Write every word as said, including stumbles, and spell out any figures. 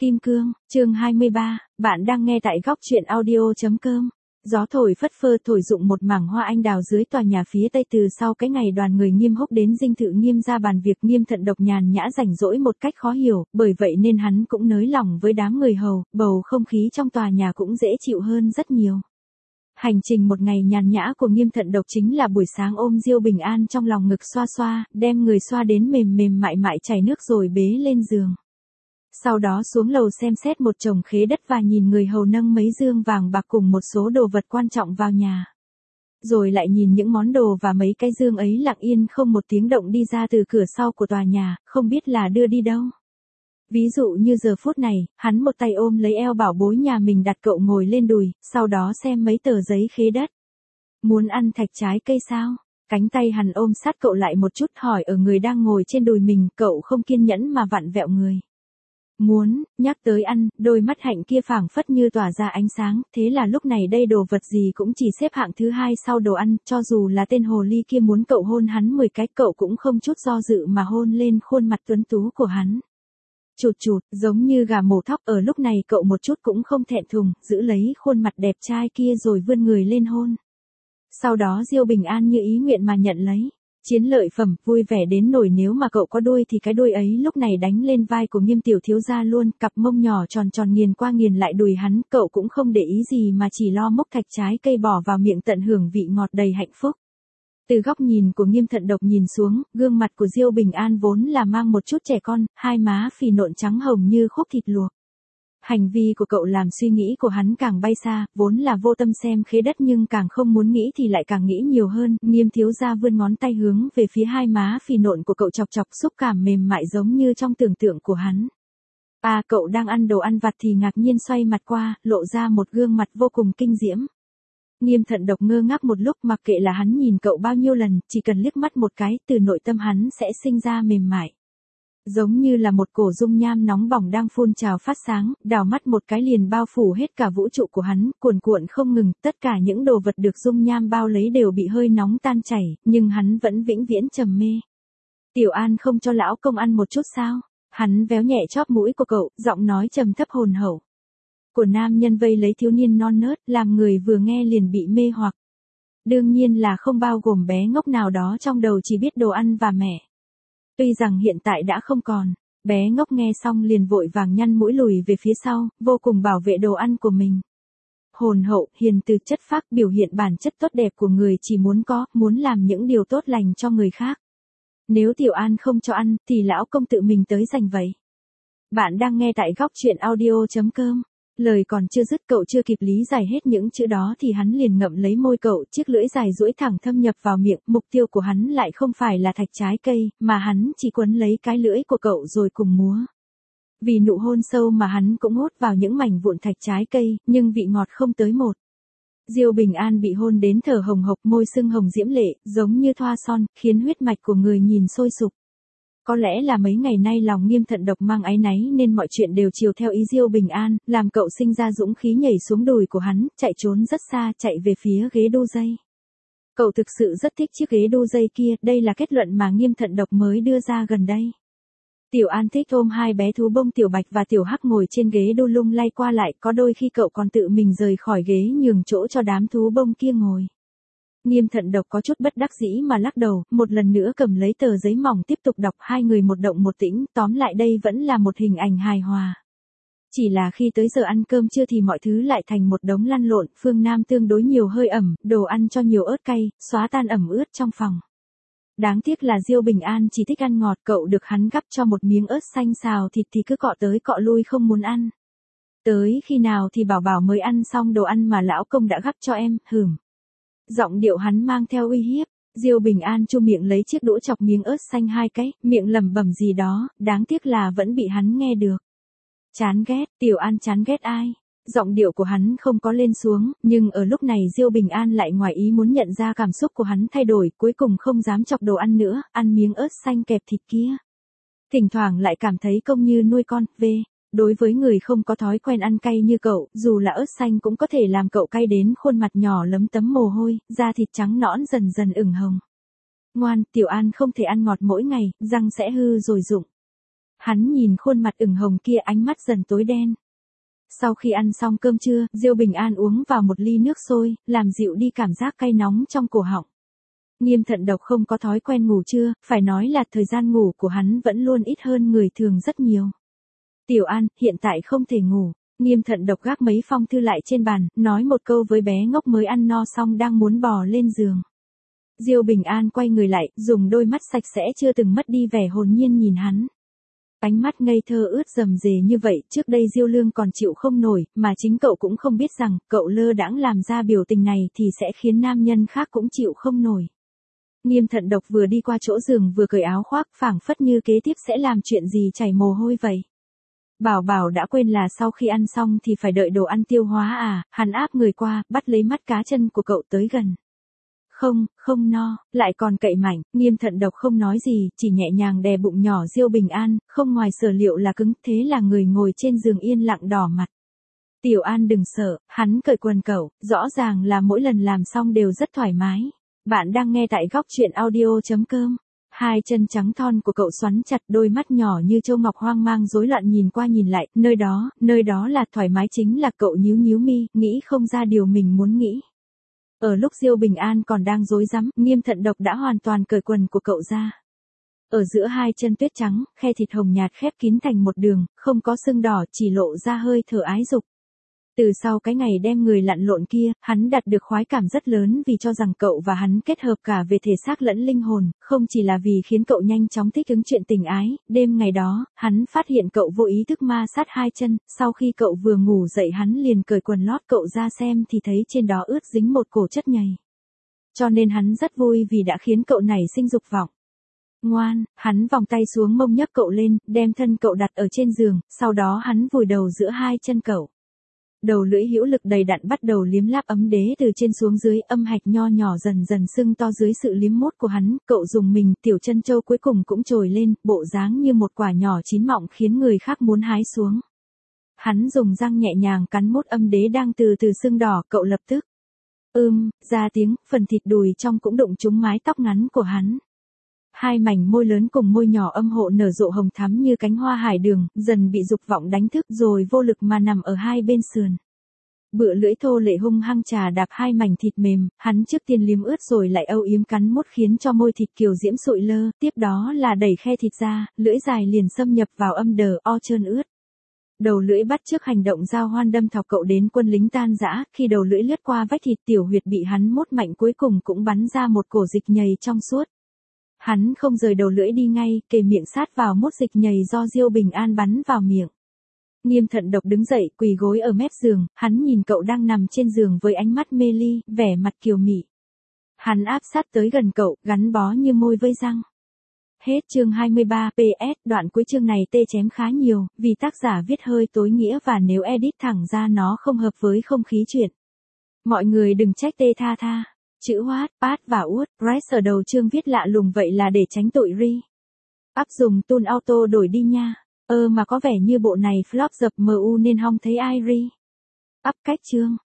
Kim Cương, chương hai mươi ba, bạn đang nghe tại góc truyện audio chấm com. Gió thổi phất phơ thổi rụng một mảng hoa anh đào dưới tòa nhà phía tây. Từ sau cái ngày đoàn người Nghiêm Húc đến dinh thự Nghiêm ra bàn việc, Nghiêm Thận Độc nhàn nhã rảnh rỗi một cách khó hiểu, bởi vậy nên hắn cũng nới lỏng với đám người hầu, bầu không khí trong tòa nhà cũng dễ chịu hơn rất nhiều. Hành trình một ngày nhàn nhã của Nghiêm Thận Độc chính là buổi sáng ôm Diêu Bình An trong lòng ngực xoa xoa, đem người xoa đến mềm mềm mại mại chảy nước rồi bế lên giường. Sau đó xuống lầu xem xét một chồng khế đất và nhìn người hầu nâng mấy dương vàng bạc cùng một số đồ vật quan trọng vào nhà. Rồi lại nhìn những món đồ và mấy cái dương ấy lặng yên không một tiếng động đi ra từ cửa sau của tòa nhà, không biết là đưa đi đâu. Ví dụ như giờ phút này, hắn một tay ôm lấy eo bảo bối nhà mình đặt cậu ngồi lên đùi, sau đó xem mấy tờ giấy khế đất. Muốn ăn thạch trái cây sao? Cánh tay hắn ôm sát cậu lại một chút hỏi ở người đang ngồi trên đùi mình, cậu không kiên nhẫn mà vặn vẹo người. Muốn, nhắc tới ăn, đôi mắt hạnh kia phảng phất như tỏa ra ánh sáng, thế là lúc này đây đồ vật gì cũng chỉ xếp hạng thứ hai sau đồ ăn, cho dù là tên hồ ly kia muốn cậu hôn hắn mười cái, cậu cũng không chút do dự mà hôn lên khuôn mặt tuấn tú của hắn. Chụt chụt, giống như gà mổ thóc, ở lúc này cậu một chút cũng không thẹn thùng, giữ lấy khuôn mặt đẹp trai kia rồi vươn người lên hôn. Sau đó Diêu Bình An như ý nguyện mà nhận lấy. Chiến lợi phẩm, vui vẻ đến nổi, nếu mà cậu có đuôi thì cái đuôi ấy lúc này đánh lên vai của Nghiêm tiểu thiếu gia luôn, cặp mông nhỏ tròn tròn nghiền qua nghiền lại đùi hắn, cậu cũng không để ý gì mà chỉ lo mốc thạch trái cây bỏ vào miệng tận hưởng vị ngọt đầy hạnh phúc. Từ góc nhìn của Nghiêm Thận Độc nhìn xuống, gương mặt của Diêu Bình An vốn là mang một chút trẻ con, hai má phì nộn trắng hồng như khúc thịt luộc. Hành vi của cậu làm suy nghĩ của hắn càng bay xa, vốn là vô tâm xem khế đất nhưng càng không muốn nghĩ thì lại càng nghĩ nhiều hơn. Nghiêm thiếu gia vươn ngón tay hướng về phía hai má phì nộn của cậu, chọc chọc, xúc cảm mềm mại giống như trong tưởng tượng của hắn. À, cậu đang ăn đồ ăn vặt thì ngạc nhiên xoay mặt qua, lộ ra một gương mặt vô cùng kinh diễm. Nghiêm Thận Độc ngơ ngác một lúc, mặc kệ là hắn nhìn cậu bao nhiêu lần, chỉ cần liếc mắt một cái, từ nội tâm hắn sẽ sinh ra mềm mại. Giống như là một cổ dung nham nóng bỏng đang phun trào phát sáng, đào mắt một cái liền bao phủ hết cả vũ trụ của hắn, cuồn cuộn không ngừng, tất cả những đồ vật được dung nham bao lấy đều bị hơi nóng tan chảy, nhưng hắn vẫn vĩnh viễn trầm mê. Tiểu An không cho lão công ăn một chút sao? Hắn véo nhẹ chóp mũi của cậu, giọng nói trầm thấp hồn hậu. Của nam nhân vây lấy thiếu niên non nớt, làm người vừa nghe liền bị mê hoặc. Đương nhiên là không bao gồm bé ngốc nào đó trong đầu chỉ biết đồ ăn và mẹ. Tuy rằng hiện tại đã không còn, bé ngốc nghe xong liền vội vàng nhăn mũi lùi về phía sau, vô cùng bảo vệ đồ ăn của mình. Hồn hậu, hiền từ, chất phác, biểu hiện bản chất tốt đẹp của người chỉ muốn có, muốn làm những điều tốt lành cho người khác. Nếu Tiểu An không cho ăn, thì lão công tự mình tới giành vậy. Bạn đang nghe tại góc truyện audio chấm com. Lời còn chưa dứt, cậu chưa kịp lý giải hết những chữ đó thì hắn liền ngậm lấy môi cậu, chiếc lưỡi dài duỗi thẳng thâm nhập vào miệng, mục tiêu của hắn lại không phải là thạch trái cây, mà hắn chỉ quấn lấy cái lưỡi của cậu rồi cùng múa. Vì nụ hôn sâu mà hắn cũng hốt vào những mảnh vụn thạch trái cây, nhưng vị ngọt không tới một. Diêu Bình An bị hôn đến thở hồng hộc, môi sưng hồng diễm lệ, giống như thoa son, khiến huyết mạch của người nhìn sôi sục. Có lẽ là mấy ngày nay lòng Nghiêm Thận Độc mang áy náy nên mọi chuyện đều chiều theo ý Diêu Bình An, làm cậu sinh ra dũng khí nhảy xuống đùi của hắn, chạy trốn rất xa, chạy về phía ghế đu dây. Cậu thực sự rất thích chiếc ghế đu dây kia, đây là kết luận mà Nghiêm Thận Độc mới đưa ra gần đây. Tiểu An thích ôm hai bé thú bông Tiểu Bạch và Tiểu Hắc ngồi trên ghế đu lung lay qua lại, có đôi khi cậu còn tự mình rời khỏi ghế nhường chỗ cho đám thú bông kia ngồi. Nghiêm Thận Độc có chút bất đắc dĩ mà lắc đầu, một lần nữa cầm lấy tờ giấy mỏng tiếp tục đọc, hai người một động một tĩnh, tóm lại đây vẫn là một hình ảnh hài hòa. Chỉ là khi tới giờ ăn cơm trưa thì mọi thứ lại thành một đống lăn lộn, phương Nam tương đối nhiều hơi ẩm, đồ ăn cho nhiều ớt cay, xóa tan ẩm ướt trong phòng. Đáng tiếc là Diêu Bình An chỉ thích ăn ngọt, cậu được hắn gắp cho một miếng ớt xanh xào thịt thì cứ cọ tới cọ lui không muốn ăn. Tới khi nào thì bảo bảo mới ăn xong đồ ăn mà lão công đã gắp cho em, hửm. Giọng điệu hắn mang theo uy hiếp. Diêu Bình An chu miệng lấy chiếc đũa chọc miếng ớt xanh hai cái, miệng lẩm bẩm gì đó, đáng tiếc là vẫn bị hắn nghe được. Chán ghét, Tiểu An chán ghét ai? Giọng điệu của hắn không có lên xuống, nhưng ở lúc này Diêu Bình An lại ngoài ý muốn nhận ra cảm xúc của hắn thay đổi, cuối cùng không dám chọc đồ ăn nữa, ăn miếng ớt xanh kẹp thịt kia. Thỉnh thoảng lại cảm thấy công như nuôi con, về. Đối với người không có thói quen ăn cay như cậu, dù là ớt xanh cũng có thể làm cậu cay đến khuôn mặt nhỏ lấm tấm mồ hôi, da thịt trắng nõn dần dần ửng hồng. Ngoan, Tiểu An không thể ăn ngọt mỗi ngày, răng sẽ hư rồi rụng. Hắn nhìn khuôn mặt ửng hồng kia, ánh mắt dần tối đen. Sau khi ăn xong cơm trưa, Diêu Bình An uống vào một ly nước sôi, làm dịu đi cảm giác cay nóng trong cổ họng. Nghiêm Thận Độc không có thói quen ngủ trưa, phải nói là thời gian ngủ của hắn vẫn luôn ít hơn người thường rất nhiều. Tiểu An, hiện tại không thể ngủ. Nghiêm Thận Độc gác mấy phong thư lại trên bàn, nói một câu với bé ngốc mới ăn no xong đang muốn bò lên giường. Diêu Bình An quay người lại, dùng đôi mắt sạch sẽ chưa từng mất đi vẻ hồn nhiên nhìn hắn. Ánh mắt ngây thơ ướt rầm rề như vậy, trước đây Diêu Lương còn chịu không nổi, mà chính cậu cũng không biết rằng, cậu lơ đãng làm ra biểu tình này thì sẽ khiến nam nhân khác cũng chịu không nổi. Nghiêm Thận Độc vừa đi qua chỗ giường vừa cởi áo khoác, phảng phất như kế tiếp sẽ làm chuyện gì chảy mồ hôi vậy. Bảo Bảo đã quên là sau khi ăn xong thì phải đợi đồ ăn tiêu hóa à, hắn áp người qua, bắt lấy mắt cá chân của cậu tới gần. Không, không no, lại còn cậy mạnh. Nghiêm Thận Độc không nói gì, chỉ nhẹ nhàng đè bụng nhỏ Diêu Bình An, không ngoài sở liệu là cứng, thế là người ngồi trên giường yên lặng đỏ mặt. Tiểu An đừng sợ, hắn cởi quần cậu, rõ ràng là mỗi lần làm xong đều rất thoải mái. Bạn đang nghe tại góc truyện audio chấm com. Hai chân trắng thon của cậu xoắn chặt, đôi mắt nhỏ như châu ngọc hoang mang rối loạn nhìn qua nhìn lại, nơi đó, nơi đó là thoải mái chính là cậu nhíu nhíu mi, nghĩ không ra điều mình muốn nghĩ. Ở lúc Diêu Bình An còn đang rối rắm, Nghiêm Thận Độc đã hoàn toàn cởi quần của cậu ra. Ở giữa hai chân tuyết trắng, khe thịt hồng nhạt khép kín thành một đường, không có sưng đỏ, chỉ lộ ra hơi thở ái dục. Từ sau cái ngày đem người lặn lộn kia, hắn đạt được khoái cảm rất lớn vì cho rằng cậu và hắn kết hợp cả về thể xác lẫn linh hồn, không chỉ là vì khiến cậu nhanh chóng thích ứng chuyện tình ái. Đêm ngày đó, hắn phát hiện cậu vô ý thức ma sát hai chân, sau khi cậu vừa ngủ dậy hắn liền cởi quần lót cậu ra xem thì thấy trên đó ướt dính một cổ chất nhầy. Cho nên hắn rất vui vì đã khiến cậu nảy sinh dục vọng. Ngoan, hắn vòng tay xuống mông nhấc cậu lên, đem thân cậu đặt ở trên giường, sau đó hắn vùi đầu giữa hai chân cậu. Đầu lưỡi hữu lực đầy đặn bắt đầu liếm láp ấm đế từ trên xuống dưới, âm hạch nho nhỏ dần dần sưng to dưới sự liếm mốt của hắn, cậu dùng mình, tiểu chân châu cuối cùng cũng trồi lên, bộ dáng như một quả nhỏ chín mọng khiến người khác muốn hái xuống. Hắn dùng răng nhẹ nhàng cắn mốt âm đế đang từ từ sưng đỏ, cậu lập tức ưm, ra tiếng, phần thịt đùi trong cũng đụng trúng mái tóc ngắn của hắn. Hai mảnh môi lớn cùng môi nhỏ âm hộ nở rộ hồng thắm như cánh hoa hải đường, dần bị dục vọng đánh thức rồi vô lực mà nằm ở hai bên sườn. Bựa lưỡi thô lệ hung hăng trà đạp hai mảnh thịt mềm, hắn trước tiên liếm ướt rồi lại âu yếm cắn mốt khiến cho môi thịt kiều diễm sụi lơ, tiếp đó là đẩy khe thịt ra, lưỡi dài liền xâm nhập vào âm đờ o trơn ướt. Đầu lưỡi bắt chước hành động giao hoan đâm thọc cậu đến quân lính tan rã, khi đầu lưỡi lướt qua vách thịt tiểu huyệt bị hắn mốt mạnh cuối cùng cũng bắn ra một cổ dịch nhầy trong suốt. Hắn không rời đầu lưỡi đi ngay, kề miệng sát vào mốt dịch nhầy do Diêu Bình An bắn vào miệng. Nghiêm Thận Độc đứng dậy, quỳ gối ở mép giường, hắn nhìn cậu đang nằm trên giường với ánh mắt mê ly, vẻ mặt kiều mị. Hắn áp sát tới gần cậu, gắn bó như môi với răng. Hết chương hai mươi ba, pê ét, đoạn cuối chương này tê chém khá nhiều, vì tác giả viết hơi tối nghĩa và nếu edit thẳng ra nó không hợp với không khí chuyện. Mọi người đừng trách tê tha tha. Chữ What, Pat và Út, Price ở đầu chương viết lạ lùng vậy là để tránh tội ri. Áp dùng tool auto đổi đi nha. Ơ mà có vẻ như bộ này flop dập em u nên hong thấy ai ri. Áp cách chương.